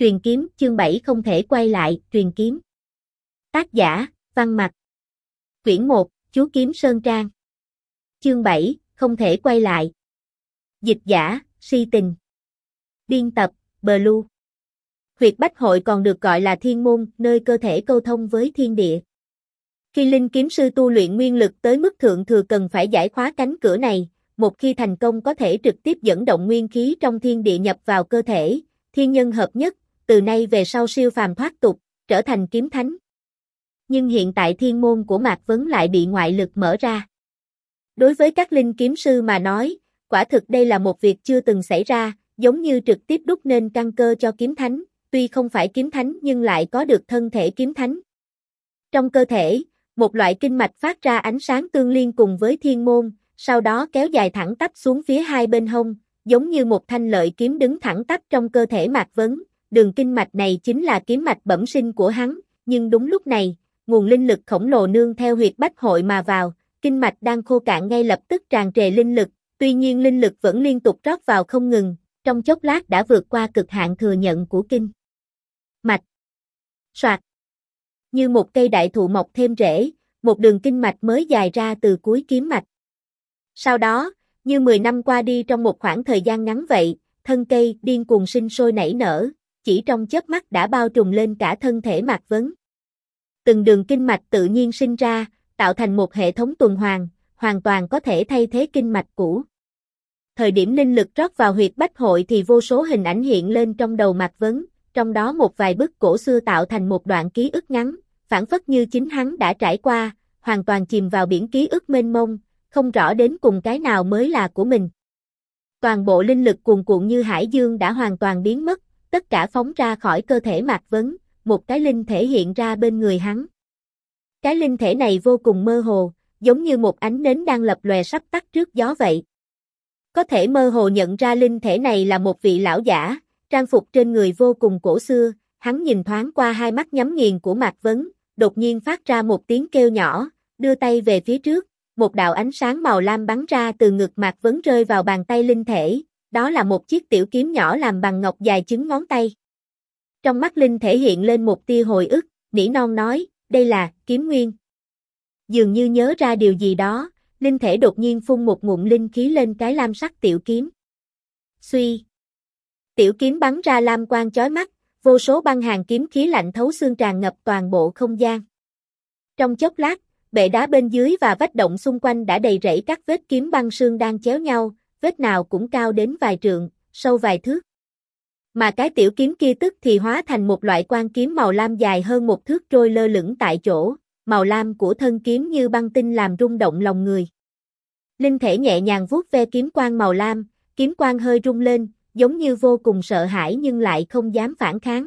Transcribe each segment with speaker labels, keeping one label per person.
Speaker 1: Truyền kiếm, chương 7 không thể quay lại, truyền kiếm. Tác giả, Văn Mặc. Quyển 1, Chú Kiếm Sơn Trang. Chương 7, không thể quay lại. Dịch giả, Si Tình. Biên tập, Blue. Huyệt Bách Hội còn được gọi là thiên môn, nơi cơ thể câu thông với thiên địa. Khi linh kiếm sư tu luyện nguyên lực tới mức thượng thừa cần phải giải khóa cánh cửa này, một khi thành công có thể trực tiếp dẫn động nguyên khí trong thiên địa nhập vào cơ thể, thiên nhân hợp nhất, từ nay về sau siêu phàm thoát tục, trở thành kiếm thánh. Nhưng hiện tại thiên môn của Mạc Vấn lại bị ngoại lực mở ra. Đối với các linh kiếm sư mà nói, quả thực đây là một việc chưa từng xảy ra, giống như trực tiếp đúc nên căn cơ cho kiếm thánh, tuy không phải kiếm thánh nhưng lại có được thân thể kiếm thánh. Trong cơ thể, một loại kinh mạch phát ra ánh sáng tương liên cùng với thiên môn, sau đó kéo dài thẳng tắp xuống phía hai bên hông, giống như một thanh lợi kiếm đứng thẳng tắp trong cơ thể Mạc Vấn. Đường kinh mạch này chính là kiếm mạch bẩm sinh của hắn, nhưng đúng lúc này, nguồn linh lực khổng lồ nương theo huyệt Bách Hội mà vào, kinh mạch đang khô cạn ngay lập tức tràn trề linh lực, tuy nhiên linh lực vẫn liên tục rót vào không ngừng, trong chốc lát đã vượt qua cực hạn thừa nhận của kinh mạch. Soạt. Như một cây đại thụ mọc thêm rễ, một đường kinh mạch mới dài ra từ cuối kiếm mạch. Sau đó, như 10 năm qua đi trong một khoảng thời gian ngắn vậy, thân cây điên cuồng sinh sôi nảy nở, chỉ trong chớp mắt đã bao trùm lên cả thân thể Mạc Vấn. Từng đường kinh mạch tự nhiên sinh ra, tạo thành một hệ thống tuần hoàn, hoàn toàn có thể thay thế kinh mạch cũ. Thời điểm linh lực rót vào huyệt Bách Hội thì vô số hình ảnh hiện lên trong đầu Mạc Vấn, trong đó một vài bức cổ xưa tạo thành một đoạn ký ức ngắn, phảng phất như chính hắn đã trải qua, hoàn toàn chìm vào biển ký ức mênh mông, không rõ đến cùng cái nào mới là của mình. Toàn bộ linh lực cuồn cuộn như hải dương đã hoàn toàn biến mất, tất cả phóng ra khỏi cơ thể Mạc Vấn, một cái linh thể hiện ra bên người hắn. Cái linh thể này vô cùng mơ hồ, giống như một ánh nến đang lập lòe sắp tắt trước gió vậy. Có thể mơ hồ nhận ra linh thể này là một vị lão giả, trang phục trên người vô cùng cổ xưa, hắn nhìn thoáng qua hai mắt nhắm nghiền của Mạc Vấn, đột nhiên phát ra một tiếng kêu nhỏ, đưa tay về phía trước, một đạo ánh sáng màu lam bắn ra từ ngực Mạc Vấn rơi vào bàn tay linh thể, đó là một chiếc tiểu kiếm nhỏ làm bằng ngọc dài chừng ngón tay. Trong mắt linh thể hiện lên một tia hồi ức, nỉ non nói, đây là kiếm nguyên. Dường như nhớ ra điều gì đó, linh thể đột nhiên phun một ngụm linh khí lên cái lam sắc tiểu kiếm. Suy. Tiểu kiếm bắn ra lam quang chói mắt, vô số băng hàn kiếm khí lạnh thấu xương tràn ngập toàn bộ không gian. Trong chốc lát, bệ đá bên dưới và vách động xung quanh đã đầy rẫy các vết kiếm băng sương đang chéo nhau, vết nào cũng cao đến vài trượng, sâu vài thước. Mà cái tiểu kiếm kia tức thì hóa thành một loại quan kiếm màu lam dài hơn một thước trôi lơ lửng tại chỗ, màu lam của thân kiếm như băng tinh làm rung động lòng người. Linh thể nhẹ nhàng vuốt ve kiếm quang màu lam, kiếm quang hơi rung lên, giống như vô cùng sợ hãi nhưng lại không dám phản kháng.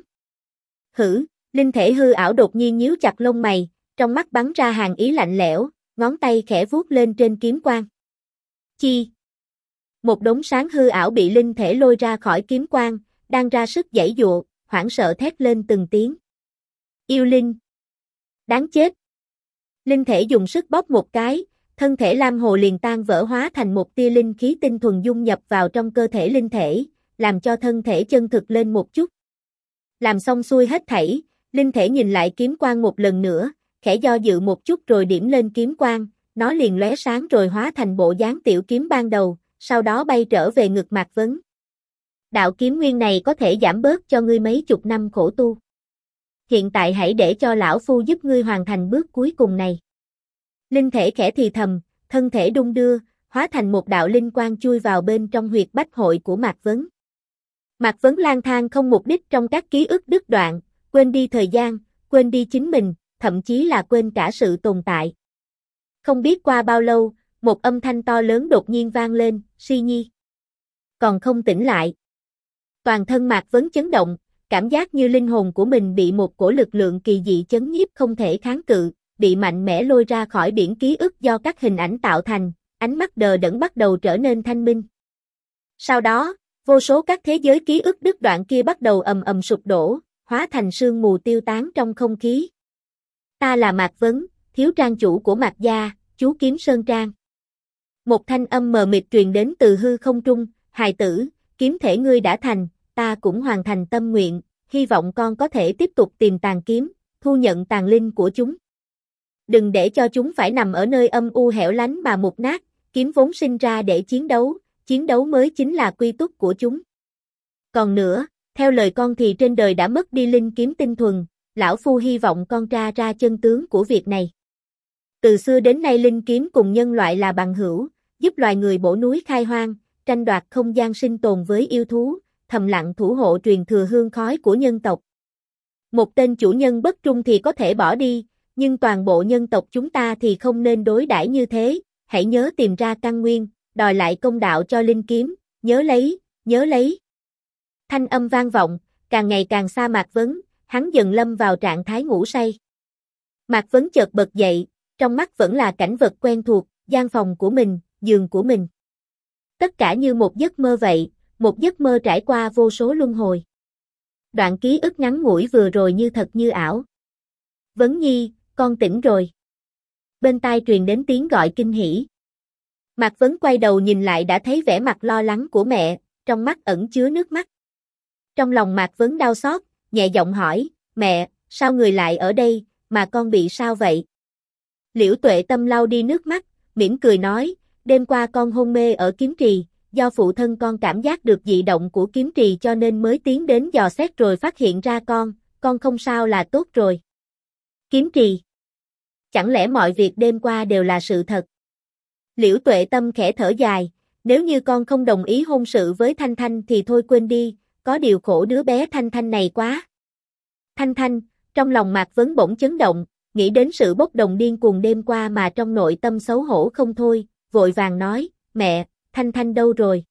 Speaker 1: Hử, linh thể hư ảo đột nhiên nhíu chặt lông mày, trong mắt bắn ra hàn ý lạnh lẽo, ngón tay khẽ vuốt lên trên kiếm quang. Chi. Một đống sáng hư ảo bị linh thể lôi ra khỏi kiếm quang, đang ra sức giãy giụa, hoảng sợ thét lên từng tiếng. Yêu linh. Đáng chết. Linh thể dùng sức bóp một cái, thân thể lam hồ liền tan vỡ hóa thành một tia linh khí tinh thuần dung nhập vào trong cơ thể linh thể, làm cho thân thể chân thực lên một chút. Làm xong xuôi hết thảy, linh thể nhìn lại kiếm quang một lần nữa, khẽ do dự một chút rồi điểm lên kiếm quang, nó liền lóe sáng rồi hóa thành bộ dáng tiểu kiếm ban đầu, sau đó bay trở về ngực Mạc Vấn. Đạo kiếm nguyên này có thể giảm bớt cho ngươi mấy chục năm khổ tu. Hiện tại hãy để cho lão phu giúp ngươi hoàn thành bước cuối cùng này. Linh thể khẽ thì thầm, thân thể đung đưa, hóa thành một đạo linh quang chui vào bên trong huyệt Bách Hội của Mạc Vấn. Mạc Vấn lang thang không mục đích trong các ký ức đứt đoạn, quên đi thời gian, quên đi chính mình, thậm chí là quên cả sự tồn tại. Không biết qua bao lâu, một âm thanh to lớn đột nhiên vang lên, Si Nhi. Còn không tỉnh lại. Toàn thân Mạc Vấn chấn động, cảm giác như linh hồn của mình bị một cổ lực lượng kỳ dị chấn nhiếp không thể kháng cự, bị mạnh mẽ lôi ra khỏi biển ký ức do các hình ảnh tạo thành, ánh mắt đờ đẫn bắt đầu trở nên thanh minh. Sau đó, vô số các thế giới ký ức đứt đoạn kia bắt đầu ầm ầm sụp đổ, hóa thành sương mù tiêu tán trong không khí. Ta là Mạc Vấn, thiếu trang chủ của Mạc gia, chú Kiếm Sơn Trang. Một thanh âm mờ mịt truyền đến từ hư không trung, hài tử, kiếm thể ngươi đã thành, ta cũng hoàn thành tâm nguyện, hy vọng con có thể tiếp tục tìm tàn kiếm, thu nhận tàn linh của chúng. Đừng để cho chúng phải nằm ở nơi âm u hẻo lánh mà mục nát, kiếm vốn sinh ra để chiến đấu mới chính là quy túc của chúng. Còn nữa, theo lời con thì trên đời đã mất đi linh kiếm tinh thuần, lão phu hy vọng con tra ra chân tướng của việc này. Từ xưa đến nay linh kiếm cùng nhân loại là bằng hữu, giúp loài người bổ núi khai hoang, tranh đoạt không gian sinh tồn với yêu thú, thầm lặng thủ hộ truyền thừa hương khói của nhân tộc. Một tên chủ nhân bất trung thì có thể bỏ đi, nhưng toàn bộ nhân tộc chúng ta thì không nên đối đãi như thế, hãy nhớ tìm ra căn nguyên, đòi lại công đạo cho linh kiếm, nhớ lấy. Thanh âm vang vọng, càng ngày càng xa Mạc Vấn, hắn dần lâm vào trạng thái ngủ say. Mạc Vấn chợt bật dậy, trong mắt vẫn là cảnh vật quen thuộc, gian phòng của mình, giường của mình. Tất cả như một giấc mơ vậy, một giấc mơ trải qua vô số luân hồi. Đoạn ký ức ngắn ngủi vừa rồi như thật như ảo. Vấn Nhi, con tỉnh rồi. Bên tai truyền đến tiếng gọi kinh hỉ. Mạc Vấn quay đầu nhìn lại đã thấy vẻ mặt lo lắng của mẹ, trong mắt ẩn chứa nước mắt. Trong lòng Mạc Vấn đau xót, nhẹ giọng hỏi, mẹ, sao người lại ở đây, mà con bị sao vậy? Liễu Tuệ Tâm lau đi nước mắt, mỉm cười nói, đêm qua con hôn mê ở kiếm trì, do phụ thân con cảm giác được dị động của kiếm trì cho nên mới tiến đến dò xét rồi phát hiện ra con không sao là tốt rồi. Kiếm trì? Chẳng lẽ mọi việc đêm qua đều là sự thật? Liễu Tuệ Tâm khẽ thở dài, nếu như con không đồng ý hôn sự với Thanh Thanh thì thôi quên đi, có điều khổ đứa bé Thanh Thanh này quá. Thanh Thanh, trong lòng Mạc Vấn bỗng chấn động, nghĩ đến sự bốc đồng điên cuồng đêm qua mà trong nội tâm xấu hổ không thôi, vội vàng nói, mẹ, Thanh Thanh đâu rồi?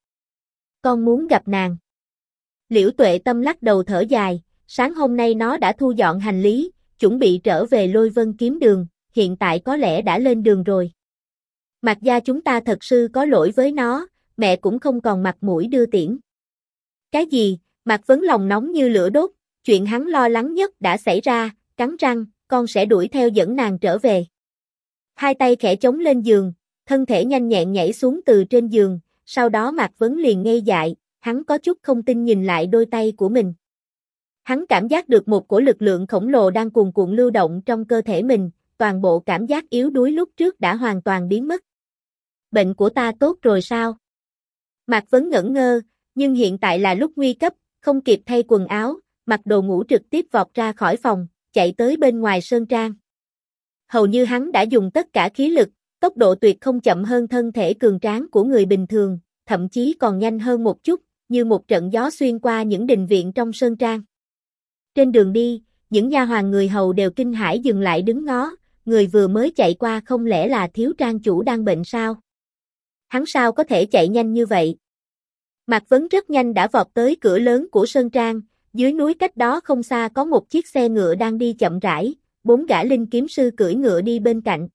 Speaker 1: Con muốn gặp nàng. Liễu Tuệ Tâm lắc đầu thở dài, sáng hôm nay nó đã thu dọn hành lý, chuẩn bị trở về Lôi Vân kiếm đường, hiện tại có lẽ đã lên đường rồi. Mạc gia chúng ta thật sự có lỗi với nó, mẹ cũng không còn mặt mũi đưa tiễn. Cái gì? Mạc Vấn lòng nóng như lửa đốt, chuyện hắn lo lắng nhất đã xảy ra, cắn răng, con sẽ đuổi theo dẫn nàng trở về. Hai tay khẽ chống lên giường, thân thể nhanh nhẹn nhảy xuống từ trên giường, sau đó Mạc Vấn liền ngây dại, hắn có chút không tin nhìn lại đôi tay của mình. Hắn cảm giác được một cổ lực lượng khổng lồ đang cuồn cuộn lưu động trong cơ thể mình, toàn bộ cảm giác yếu đuối lúc trước đã hoàn toàn biến mất. Bệnh của ta tốt rồi sao? Mạc Vấn ngẩn ngơ, nhưng hiện tại là lúc nguy cấp, không kịp thay quần áo, mặc đồ ngủ trực tiếp vọt ra khỏi phòng, chạy tới bên ngoài sơn trang. Hầu như hắn đã dùng tất cả khí lực, tốc độ tuyệt không chậm hơn thân thể cường tráng của người bình thường, thậm chí còn nhanh hơn một chút, như một trận gió xuyên qua những đình viện trong sơn trang. Trên đường đi, những nha hoàn người hầu đều kinh hãi dừng lại đứng ngó, người vừa mới chạy qua không lẽ là thiếu trang chủ đang bệnh sao? Hắn sao có thể chạy nhanh như vậy? Mạc Vấn rất nhanh đã vọt tới cửa lớn của sơn trang, dưới núi cách đó không xa có một chiếc xe ngựa đang đi chậm rãi, 4 gã linh kiếm sư cưỡi ngựa đi bên cạnh.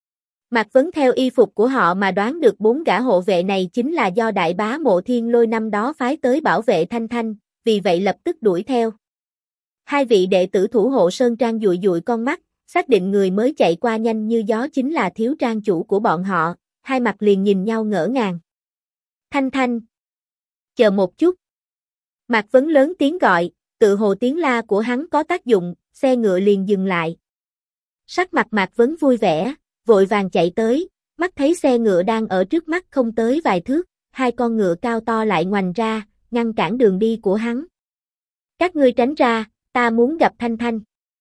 Speaker 1: Mạc Vấn theo y phục của họ mà đoán được 4 gã hộ vệ này chính là do đại bá Mộ Thiên Lôi năm đó phái tới bảo vệ Thanh Thanh, vì vậy lập tức đuổi theo. Hai vị đệ tử thủ hộ sơn trang dụi dụi con mắt, xác định người mới chạy qua nhanh như gió chính là thiếu trang chủ của bọn họ, hai mặt liền nhìn nhau ngỡ ngàng. Thanh Thanh! Chờ một chút! Mạc Vấn lớn tiếng gọi, tự hồ tiếng la của hắn có tác dụng, xe ngựa liền dừng lại. Sắc mặt Mạc Vấn vui vẻ, vội vàng chạy tới, mắt thấy xe ngựa đang ở trước mắt không tới vài thước, hai con ngựa cao to lại ngoành ra, ngăn cản đường đi của hắn. Các ngươi tránh ra, ta muốn gặp Thanh Thanh.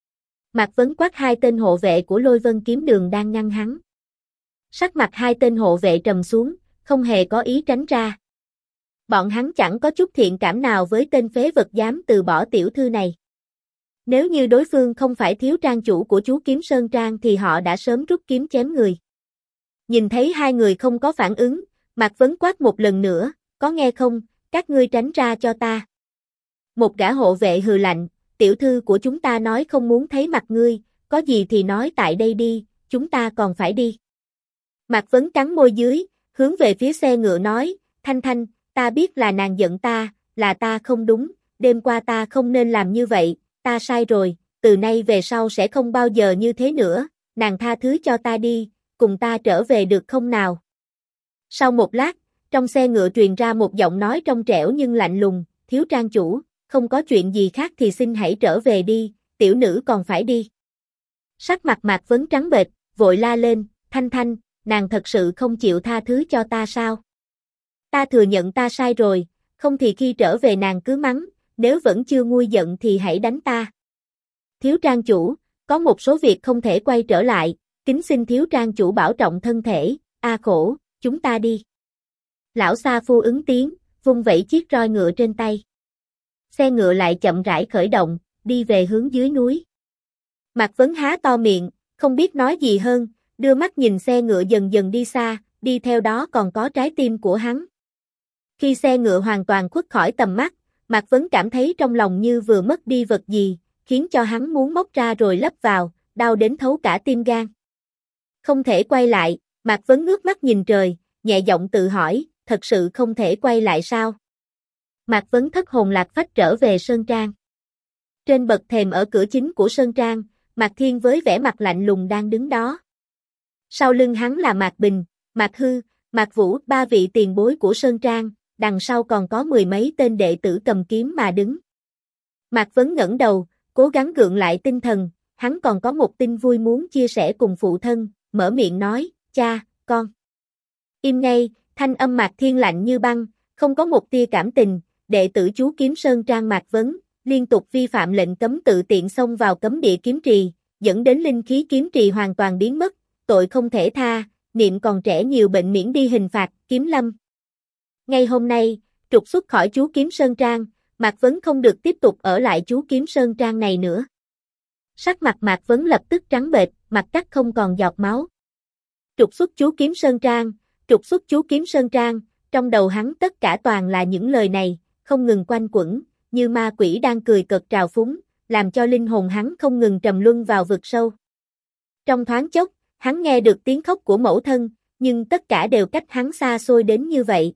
Speaker 1: Mạc Vấn quát hai tên hộ vệ của Lôi Vân kiếm đường đang ngăn hắn. Sắc mặt hai tên hộ vệ trầm xuống, không hề có ý tránh ra. Bọn hắn chẳng có chút thiện cảm nào với tên phế vật dám từ bỏ tiểu thư này. Nếu như đối phương không phải thiếu trang chủ của chú Kiếm Sơn Trang thì họ đã sớm rút kiếm chém người. Nhìn thấy hai người không có phản ứng, Mạc Vấn quát một lần nữa, có nghe không, các ngươi tránh ra cho ta. Một gã hộ vệ hừ lạnh, tiểu thư của chúng ta nói không muốn thấy mặt ngươi, có gì thì nói tại đây đi, chúng ta còn phải đi. Mạc Vấn cắn môi dưới, hướng về phía xe ngựa nói, Thanh Thanh, ta biết là nàng giận ta, là ta không đúng, đêm qua ta không nên làm như vậy, ta sai rồi, từ nay về sau sẽ không bao giờ như thế nữa, nàng tha thứ cho ta đi, cùng ta trở về được không nào? Sau một lát, trong xe ngựa truyền ra một giọng nói trong trẻo nhưng lạnh lùng, thiếu trang chủ, không có chuyện gì khác thì xin hãy trở về đi, tiểu nữ còn phải đi. Sắc mặt Mạc Vấn trắng bệch, vội la lên, Thanh Thanh, nàng thật sự không chịu tha thứ cho ta sao? Ta thừa nhận ta sai rồi, không thì khi trở về nàng cứ mắng, nếu vẫn chưa nguôi giận thì hãy đánh ta. Thiếu trang chủ, có một số việc không thể quay trở lại, kính xin thiếu trang chủ bảo trọng thân thể, khổ, chúng ta đi. Lão Sa Phu ứng tiếng, vung vẩy chiếc roi ngựa trên tay. Xe ngựa lại chậm rãi khởi động, đi về hướng dưới núi. Mạc Vấn há to miệng, không biết nói gì hơn, đưa mắt nhìn xe ngựa dần dần đi xa, đi theo đó còn có trái tim của hắn. Khi xe ngựa hoàn toàn khuất khỏi tầm mắt, Mạc Vấn cảm thấy trong lòng như vừa mất đi vật gì, khiến cho hắn muốn móc ra rồi lấp vào, đau đến thấu cả tim gan. Không thể quay lại, Mạc Vấn ngước mắt nhìn trời, nhẹ giọng tự hỏi, thật sự không thể quay lại sao? Mạc Vấn thất hồn lạc phách trở về Sơn Trang. Trên bậc thềm ở cửa chính của Sơn Trang, Mạc Thiên với vẻ mặt lạnh lùng đang đứng đó. Sau lưng hắn là Mạc Bình, Mạc Hư, Mạc Vũ, ba vị tiền bối của Sơn Trang, đằng sau còn có mười mấy tên đệ tử cầm kiếm mà đứng. Mạc Vấn ngẩng đầu, cố gắng gượng lại tinh thần, hắn còn có một tin vui muốn chia sẻ cùng phụ thân, mở miệng nói, cha, con. Im ngay, thanh âm Mạc Thiên lạnh như băng, không có một tia cảm tình, đệ tử chú Kiếm Sơn Trang Mạc Vấn, liên tục vi phạm lệnh cấm tự tiện xông vào cấm địa kiếm trì, dẫn đến linh khí kiếm trì hoàn toàn biến mất, tội không thể tha, niệm còn trẻ nhiều bệnh miễn đi hình phạt, Kiếm Lâm. Ngay hôm nay, trục xuất khỏi chú Kiếm Sơn Trang, Mạc Vấn không được tiếp tục ở lại chú Kiếm Sơn Trang này nữa. Sắc mặt Mạc Vấn lập tức trắng bệch, mặt cắt không còn giọt máu. Trục xuất chú Kiếm Sơn Trang, trục xuất chú Kiếm Sơn Trang, trong đầu hắn tất cả toàn là những lời này, không ngừng quanh quẩn, như ma quỷ đang cười cợt trào phúng, làm cho linh hồn hắn không ngừng trầm luân vào vực sâu. Trong thoáng chốc, hắn nghe được tiếng khóc của mẫu thân, nhưng tất cả đều cách hắn xa xôi đến như vậy.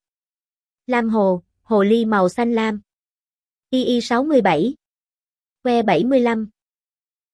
Speaker 1: Lam hồ, hồ ly màu xanh lam. Y67. Que 75.